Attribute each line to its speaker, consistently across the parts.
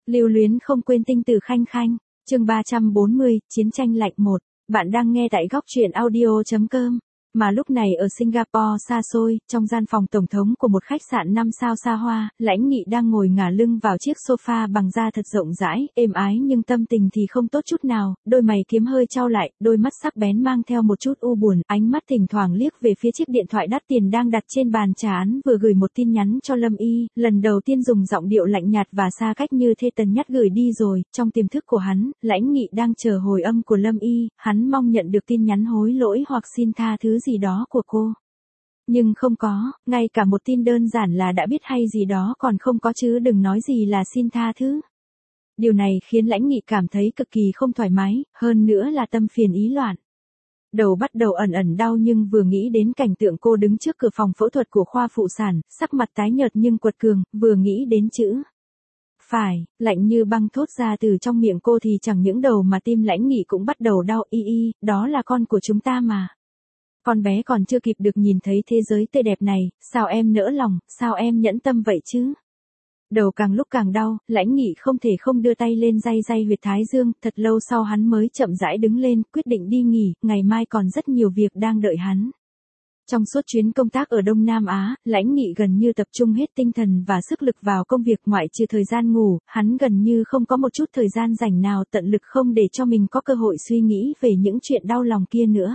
Speaker 1: Lưu luyến không quên tinh tử khanh khanh, chương 340, chiến tranh lạnh 1. Bạn đang nghe tại góc truyện audio.com. Mà lúc này ở Singapore xa xôi, trong gian phòng tổng thống của một khách sạn 5 sao xa hoa, Lãnh Nghị đang ngồi ngả lưng vào chiếc sofa bằng da thật rộng rãi, êm ái nhưng tâm tình thì không tốt chút nào, đôi mày kiếm hơi chau lại, đôi mắt sắc bén mang theo một chút u buồn, ánh mắt thỉnh thoảng liếc về phía chiếc điện thoại đắt tiền đang đặt trên bàn trà án vừa gửi một tin nhắn cho Lâm Y, lần đầu tiên dùng giọng điệu lạnh nhạt và xa cách như thê tần nhắt gửi đi rồi, trong tiềm thức của hắn, Lãnh Nghị đang chờ hồi âm của Lâm Y, hắn mong nhận được tin nhắn hối lỗi hoặc xin tha thứ gì đó của cô. Nhưng không có, ngay cả một tin đơn giản là đã biết hay gì đó còn không có chứ đừng nói gì là xin tha thứ. Điều này khiến Lãnh Nghị cảm thấy cực kỳ không thoải mái, hơn nữa là tâm phiền ý loạn. Đầu bắt đầu ẩn ẩn đau nhưng vừa nghĩ đến cảnh tượng cô đứng trước cửa phòng phẫu thuật của khoa phụ sản, sắc mặt tái nhợt nhưng quật cường, vừa nghĩ đến chữ phải, lạnh như băng thốt ra từ trong miệng cô thì chẳng những đầu mà tim Lãnh Nghị cũng bắt đầu đau đó là con của chúng ta mà. Con bé còn chưa kịp được nhìn thấy thế giới tươi đẹp này, sao em nỡ lòng, sao em nhẫn tâm vậy chứ? Đầu càng lúc càng đau, Lãnh Nghị không thể không đưa tay lên day huyệt thái dương, thật lâu sau hắn mới chậm rãi đứng lên, quyết định đi nghỉ, ngày mai còn rất nhiều việc đang đợi hắn. Trong suốt chuyến công tác ở Đông Nam Á, Lãnh Nghị gần như tập trung hết tinh thần và sức lực vào công việc ngoại trừ thời gian ngủ, hắn gần như không có một chút thời gian rảnh nào tận lực không để cho mình có cơ hội suy nghĩ về những chuyện đau lòng kia nữa.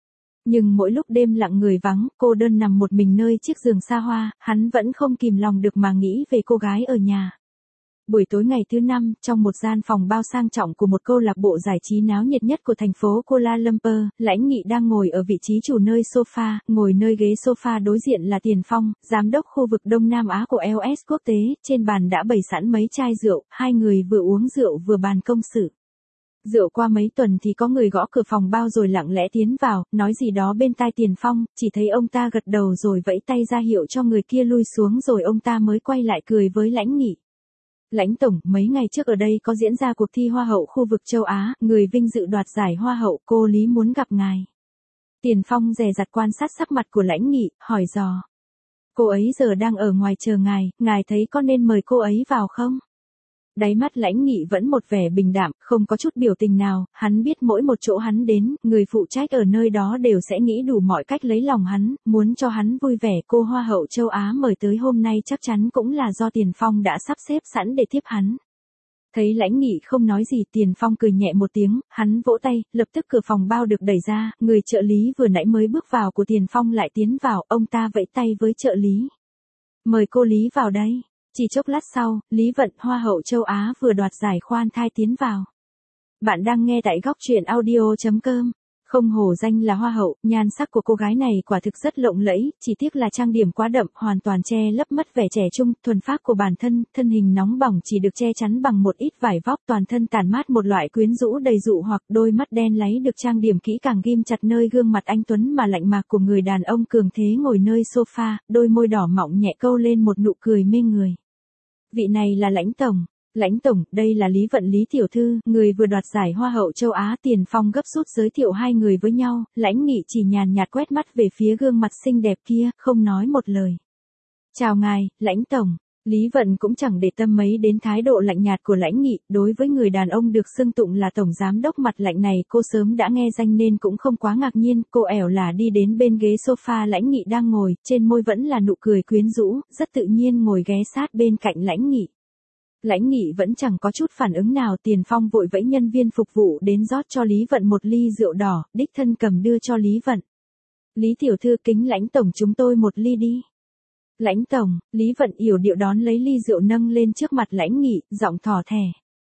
Speaker 1: Nhưng mỗi lúc đêm lặng người vắng, cô đơn nằm một mình nơi chiếc giường xa hoa, hắn vẫn không kìm lòng được mà nghĩ về cô gái ở nhà. Buổi tối ngày thứ 5, trong một gian phòng bao sang trọng của một câu lạc bộ giải trí náo nhiệt nhất của thành phố Kuala Lumpur, Lãnh Nghị đang ngồi ở vị trí chủ nơi sofa, ngồi nơi ghế sofa đối diện là Tiền Phong, giám đốc khu vực Đông Nam Á của LS Quốc tế, trên bàn đã bày sẵn mấy chai rượu, hai người vừa uống rượu vừa bàn công sự. Rượu qua mấy tuần thì có người gõ cửa phòng bao rồi lặng lẽ tiến vào, nói gì đó bên tai Tiền Phong, chỉ thấy ông ta gật đầu rồi vẫy tay ra hiệu cho người kia lui xuống rồi ông ta mới quay lại cười với Lãnh Nghị. Lãnh tổng, mấy ngày trước ở đây có diễn ra cuộc thi Hoa hậu khu vực châu Á, người vinh dự đoạt giải Hoa hậu, cô Lý muốn gặp ngài. Tiền Phong dè dặt quan sát sắc mặt của Lãnh Nghị, hỏi dò. Cô ấy giờ đang ở ngoài chờ ngài thấy có nên mời cô ấy vào không? Đáy mắt Lãnh Nghị vẫn một vẻ bình đạm, không có chút biểu tình nào, hắn biết mỗi một chỗ hắn đến, người phụ trách ở nơi đó đều sẽ nghĩ đủ mọi cách lấy lòng hắn, muốn cho hắn vui vẻ. Cô Hoa hậu châu Á mời tới hôm nay chắc chắn cũng là do Tiền Phong đã sắp xếp sẵn để tiếp hắn. Thấy Lãnh Nghị không nói gì, Tiền Phong cười nhẹ một tiếng, hắn vỗ tay, lập tức cửa phòng bao được đẩy ra, người trợ lý vừa nãy mới bước vào của Tiền Phong lại tiến vào, ông ta vẫy tay với trợ lý. Mời cô Lý vào đây. Chỉ chốc lát sau, Lý Vận, Hoa hậu châu Á vừa đoạt giải khoan thai tiến vào. Bạn đang nghe tại góc truyện audio.com. Không hổ danh là Hoa hậu, nhan sắc của cô gái này quả thực rất lộng lẫy, chỉ tiếc là trang điểm quá đậm, hoàn toàn che lấp mất vẻ trẻ trung, thuần phác của bản thân, thân hình nóng bỏng chỉ được che chắn bằng một ít vải vóc, toàn thân tản mát một loại quyến rũ đầy dụ hoặc, đôi mắt đen láy được trang điểm kỹ càng ghim chặt nơi gương mặt anh tuấn mà lạnh mạc của người đàn ông cường thế ngồi nơi sofa, đôi môi đỏ mọng nhẹ câu lên một nụ cười mê người. Vị này là Lãnh tổng. Lãnh tổng, đây là Lý Vận Lý tiểu thư, người vừa đoạt giải Hoa hậu châu Á. Tiền Phong gấp rút giới thiệu hai người với nhau, Lãnh Nghị chỉ nhàn nhạt quét mắt về phía gương mặt xinh đẹp kia, không nói một lời. Chào ngài, Lãnh tổng. Lý Vận cũng chẳng để tâm mấy đến thái độ lạnh nhạt của Lãnh Nghị, đối với người đàn ông được xưng tụng là tổng giám đốc mặt lạnh này cô sớm đã nghe danh nên cũng không quá ngạc nhiên, cô ẻo là đi đến bên ghế sofa Lãnh Nghị đang ngồi, trên môi vẫn là nụ cười quyến rũ, rất tự nhiên ngồi ghé sát bên cạnh Lãnh Nghị. Lãnh Nghị vẫn chẳng có chút phản ứng nào, Tiền Phong vội vẫy nhân viên phục vụ đến rót cho Lý Vận một ly rượu đỏ, đích thân cầm đưa cho Lý Vận. Lý tiểu thư kính Lãnh tổng chúng tôi một ly đi. Lãnh tổng, Lý Vận yểu điệu đón lấy ly rượu nâng lên trước mặt Lãnh Nghị, giọng thỏ thẻ.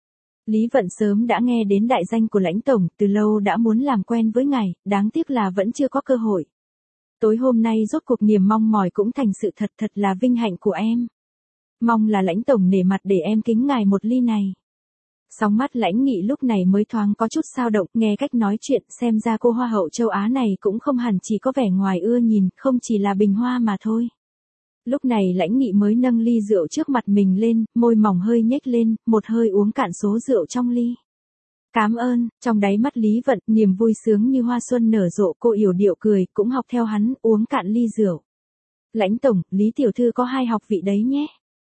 Speaker 1: Lý Vận sớm đã nghe đến đại danh của Lãnh tổng, từ lâu đã muốn làm quen với ngài, đáng tiếc là vẫn chưa có cơ hội. Tối hôm nay rốt cuộc niềm mong mỏi cũng thành sự thật, thật là vinh hạnh của em. Mong là Lãnh tổng nể mặt để em kính ngài một ly này. Sóng mắt Lãnh Nghị lúc này mới thoáng có chút dao động, nghe cách nói chuyện, xem ra cô Hoa hậu châu Á này cũng không hẳn chỉ có vẻ ngoài ưa nhìn, không chỉ là bình hoa mà thôi. Lúc này Lãnh Nghị mới nâng ly rượu trước mặt mình lên, môi mỏng hơi nhếch lên, một hơi uống cạn số rượu trong ly. Cảm ơn, trong đáy mắt Lý Vận, niềm vui sướng như hoa xuân nở rộ, cô yểu điệu cười, cũng học theo hắn, uống cạn ly rượu. Lãnh tổng, Lý tiểu thư có 2 học vị đấy nhé.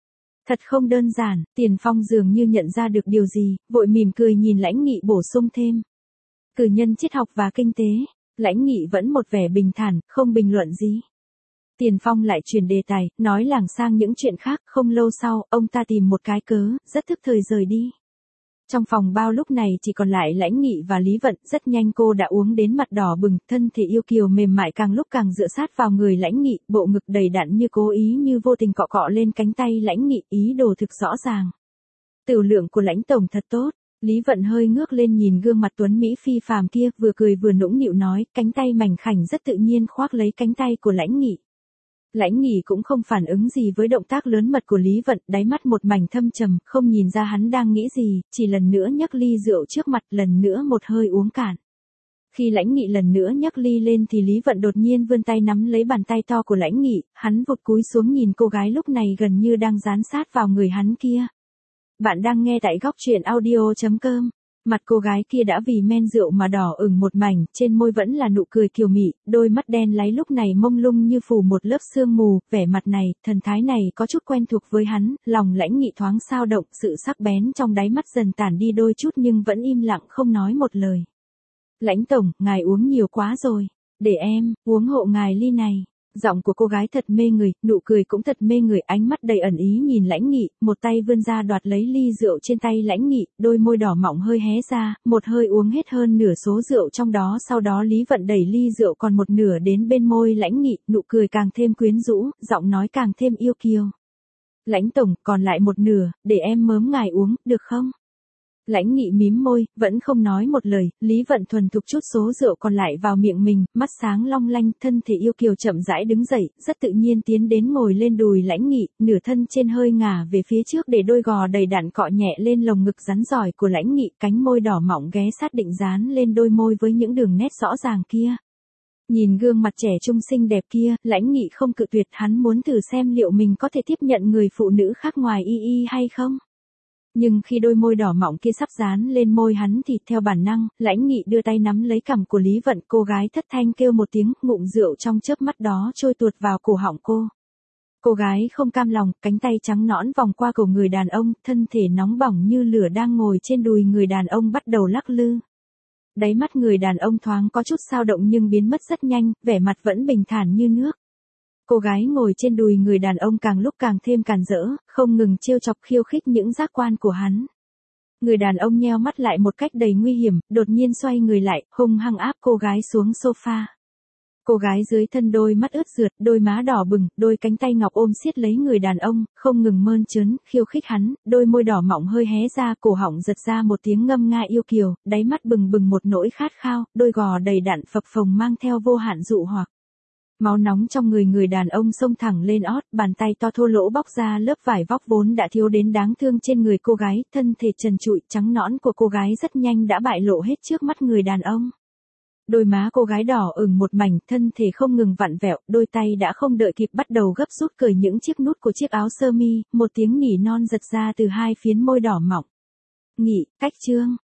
Speaker 1: Thật không đơn giản, Tiền Phong dường như nhận ra được điều gì, vội mỉm cười nhìn Lãnh Nghị bổ sung thêm. Cử nhân triết học và kinh tế, Lãnh Nghị vẫn một vẻ bình thản, không bình luận gì. Tiền Phong lại chuyển đề tài, nói lảng sang những chuyện khác, không lâu sau, ông ta tìm một cái cớ, rất thức thời rời đi. Trong phòng bao lúc này chỉ còn lại Lãnh Nghị và Lý Vận, rất nhanh cô đã uống đến mặt đỏ bừng, thân thể yêu kiều mềm mại càng lúc càng dựa sát vào người Lãnh Nghị, bộ ngực đầy đặn như cố ý như vô tình cọ cọ lên cánh tay Lãnh Nghị, ý đồ thực rõ ràng. Tửu lượng của Lãnh tổng thật tốt. Lý Vận hơi ngước lên nhìn gương mặt tuấn Mỹ phi phàm kia, vừa cười vừa nũng nịu nói, cánh tay mảnh khảnh rất tự nhiên khoác lấy cánh tay của Lãnh Nghị. Lãnh Nghị cũng không phản ứng gì với động tác lớn mật của Lý Vận, đáy mắt một mảnh thâm trầm, không nhìn ra hắn đang nghĩ gì, chỉ lần nữa nhấc ly rượu trước mặt, lần nữa một hơi uống cạn. Khi Lãnh Nghị lần nữa nhấc ly lên thì Lý Vận đột nhiên vươn tay nắm lấy bàn tay to của Lãnh Nghị, hắn vụt cúi xuống nhìn cô gái lúc này gần như đang dán sát vào người hắn kia. Bạn đang nghe tại góc truyện audio.com. Mặt cô gái kia đã vì men rượu mà đỏ ửng một mảnh, trên môi vẫn là nụ cười kiều mị, đôi mắt đen láy lúc này mông lung như phủ một lớp sương mù, vẻ mặt này, thần thái này có chút quen thuộc với hắn, lòng Lãnh Nghị thoáng xao động, sự sắc bén trong đáy mắt dần tản đi đôi chút nhưng vẫn im lặng không nói một lời. Lãnh tổng, ngài uống nhiều quá rồi, để em, uống hộ ngài ly này. Giọng của cô gái thật mê người, nụ cười cũng thật mê người, ánh mắt đầy ẩn ý nhìn Lãnh Nghị, một tay vươn ra đoạt lấy ly rượu trên tay Lãnh Nghị, đôi môi đỏ mọng hơi hé ra, một hơi uống hết hơn nửa số rượu trong đó, sau đó Lý Vận đẩy ly rượu còn một nửa đến bên môi Lãnh Nghị, nụ cười càng thêm quyến rũ, giọng nói càng thêm yêu kiều. Lãnh tổng, còn lại một nửa, để em mớm ngài uống, được không? Lãnh Nghị mím môi, vẫn không nói một lời, Lý Vận thuần thục chút số rượu còn lại vào miệng mình, mắt sáng long lanh, thân thể yêu kiều chậm rãi đứng dậy, rất tự nhiên tiến đến ngồi lên đùi Lãnh Nghị, nửa thân trên hơi ngả về phía trước để đôi gò đầy đặn cọ nhẹ lên lồng ngực rắn giỏi của Lãnh Nghị, cánh môi đỏ mọng ghé sát định dán lên đôi môi với những đường nét rõ ràng kia. Nhìn gương mặt trẻ trung xinh đẹp kia, Lãnh Nghị không cự tuyệt, hắn muốn thử xem liệu mình có thể tiếp nhận người phụ nữ khác ngoài y hay không. Nhưng khi đôi môi đỏ mọng kia sắp dán lên môi hắn thì theo bản năng, Lãnh Nghị đưa tay nắm lấy cằm của Lý Vận, cô gái thất thanh kêu một tiếng, ngụm rượu trong chớp mắt đó trôi tuột vào cổ họng cô. Cô gái không cam lòng, cánh tay trắng nõn vòng qua cổ người đàn ông, thân thể nóng bỏng như lửa đang ngồi trên đùi người đàn ông bắt đầu lắc lư. Đáy mắt người đàn ông thoáng có chút dao động nhưng biến mất rất nhanh, vẻ mặt vẫn bình thản như nước. Cô gái ngồi trên đùi người đàn ông càng lúc càng thêm càn rỡ, không ngừng trêu chọc khiêu khích những giác quan của hắn. Người đàn ông nheo mắt lại một cách đầy nguy hiểm, đột nhiên xoay người lại, hung hăng áp cô gái xuống sofa. Cô gái dưới thân đôi mắt ướt rượt, đôi má đỏ bừng, đôi cánh tay ngọc ôm siết lấy người đàn ông, không ngừng mơn trớn, khiêu khích hắn, đôi môi đỏ mọng hơi hé ra, cổ họng giật ra một tiếng ngâm nga yêu kiều, đáy mắt bừng bừng một nỗi khát khao, đôi gò đầy đặn phập phồng mang theo vô hạn dụ hoặc. Máu nóng trong người đàn ông xông thẳng lên ót, bàn tay to thô lỗ bóc ra lớp vải vóc vốn đã thiếu đến đáng thương trên người cô gái, thân thể trần trụi trắng nõn của cô gái rất nhanh đã bại lộ hết trước mắt người đàn ông. Đôi má cô gái đỏ ửng một mảnh, thân thể không ngừng vặn vẹo, đôi tay đã không đợi kịp bắt đầu gấp rút cởi những chiếc nút của chiếc áo sơ mi, một tiếng nỉ non giật ra từ hai phiến môi đỏ mọng. Nghị, cách chương.